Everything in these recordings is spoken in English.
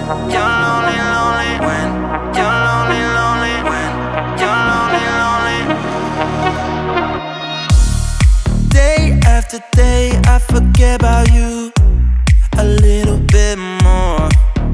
you're lonely, lonely. When you're lonely, lonely. When you're lonely, lonely. Day after day, I forget about you a little bit more.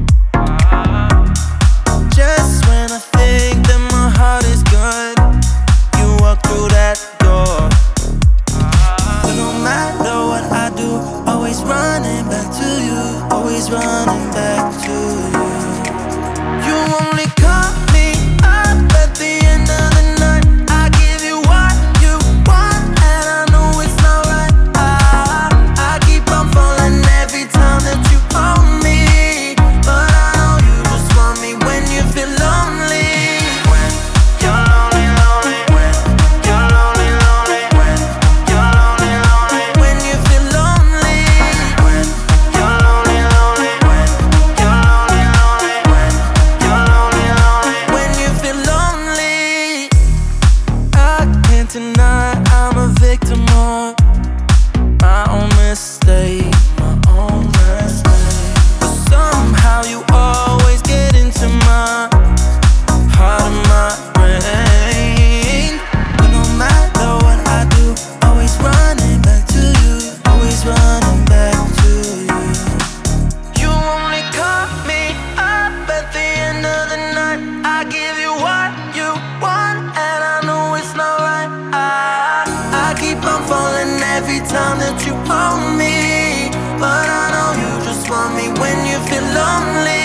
Just when I think that my heart is good, you walk through that door. But no matter what I do, always running back to you, always running back to you. You only call me up at the end of the night. I give you what you want, and I know it's not right. I keep on falling every time that you hold me, but I know you just want me when you feel lonely. When you're lonely, lonely. When you're lonely, lonely. When you're lonely, lonely. When you feel lonely. When you're lonely, lonely. When you're lonely, lonely. When you're lonely, lonely. When you feel lonely. I can't deny I'm a victim of my own mistake, my own mistake. But somehow you always get into my heart and my brain. But no matter what I do, always running back to you, always running back to you. You only call me up at the end of the night. I give you what you want, and I know it's not right. I keep on falling every time that you hold me, but I know you just want me when you feel lonely.